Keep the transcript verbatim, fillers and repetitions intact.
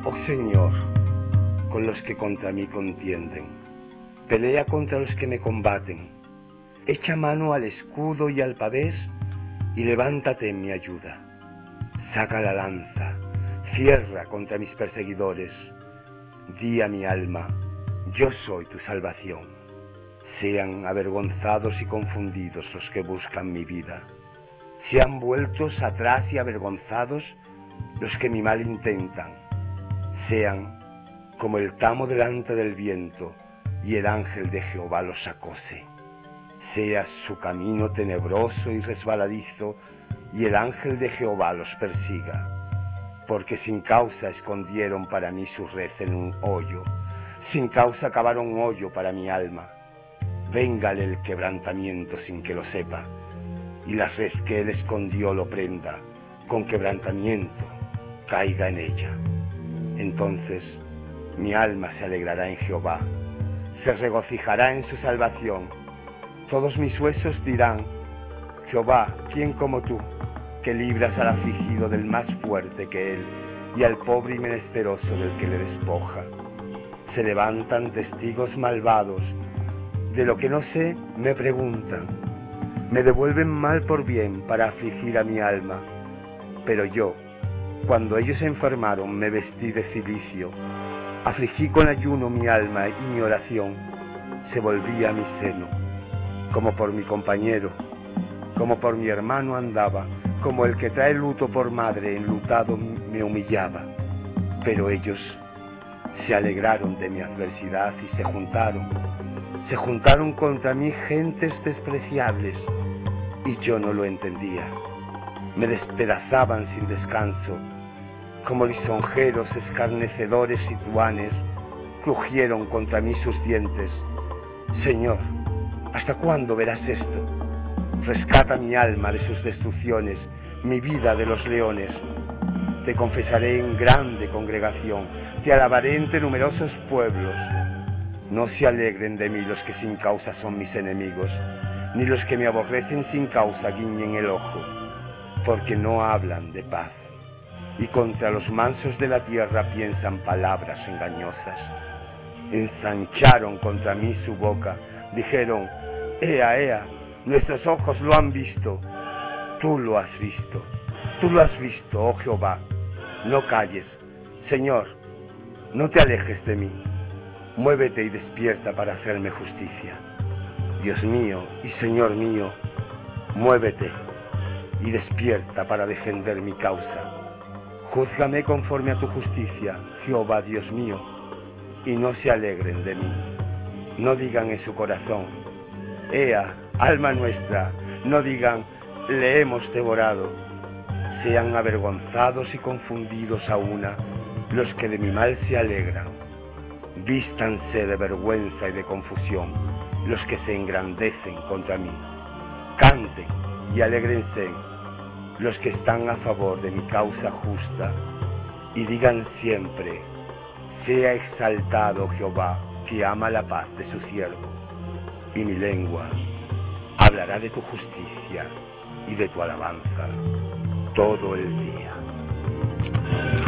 Oh Señor, con los que contra mí contienden, pelea contra los que me combaten, echa mano al escudo y al pavés, y levántate en mi ayuda. Saca la lanza, cierra contra mis perseguidores. Di a mi alma, yo soy tu salvación. Sean avergonzados y confundidos los que buscan mi vida. Sean vueltos atrás y avergonzados los que mi mal intentan. Sean como el tamo delante del viento, y el ángel de Jehová los acose. Sea su camino tenebroso y resbaladizo, y el ángel de Jehová los persiga. Porque sin causa escondieron para mí su red en un hoyo, sin causa cavaron un hoyo para mi alma. Véngale el quebrantamiento sin que lo sepa, y la red que él escondió lo prenda, con quebrantamiento caiga en ella. Entonces mi alma se alegrará en Jehová, se regocijará en su salvación. Todos mis huesos dirán, Jehová, ¿quién como tú, que libras al afligido del más fuerte que él, y al pobre y menesteroso del que le despoja? Se levantan testigos malvados, de lo que no sé me preguntan, me devuelven mal por bien para afligir a mi alma. Pero yo, cuando ellos se enfermaron, me vestí de cilicio, afligí con ayuno mi alma, y mi oración se volvía a mi seno. Como por mi compañero, como por mi hermano andaba, como el que trae luto por madre, enlutado me humillaba. Pero ellos se alegraron de mi adversidad y se juntaron, se juntaron contra mí gentes despreciables, y yo no lo entendía. Me despedazaban sin descanso, como lisonjeros, escarnecedores y tuanes, crujieron contra mí sus dientes. Señor, ¿hasta cuándo verás esto? Rescata mi alma de sus destrucciones, mi vida de los leones. Te confesaré en grande congregación, te alabaré entre numerosos pueblos. No se alegren de mí los que sin causa son mis enemigos, ni los que me aborrecen sin causa guiñen el ojo, porque no hablan de paz, y contra los mansos de la tierra piensan palabras engañosas. Ensancharon contra mí su boca, dijeron, Ea, ea, nuestros ojos lo han visto. Tú lo has visto, tú lo has visto, oh Jehová. No calles, Señor, no te alejes de mí. Muévete y despierta para hacerme justicia. Dios mío y Señor mío, muévete y despierta para defender mi causa. Júzgame conforme a tu justicia, Jehová Dios mío, y no se alegren de mí. No digan en su corazón, Ea, alma nuestra, no digan, le hemos devorado. Sean avergonzados y confundidos a una los que de mi mal se alegran. Vístanse de vergüenza y de confusión los que se engrandecen contra mí. Canten y alégrense los que están a favor de mi causa justa, y digan siempre, sea exaltado Jehová, que ama la paz de su siervo. Y mi lengua hablará de tu justicia y de tu alabanza todo el día.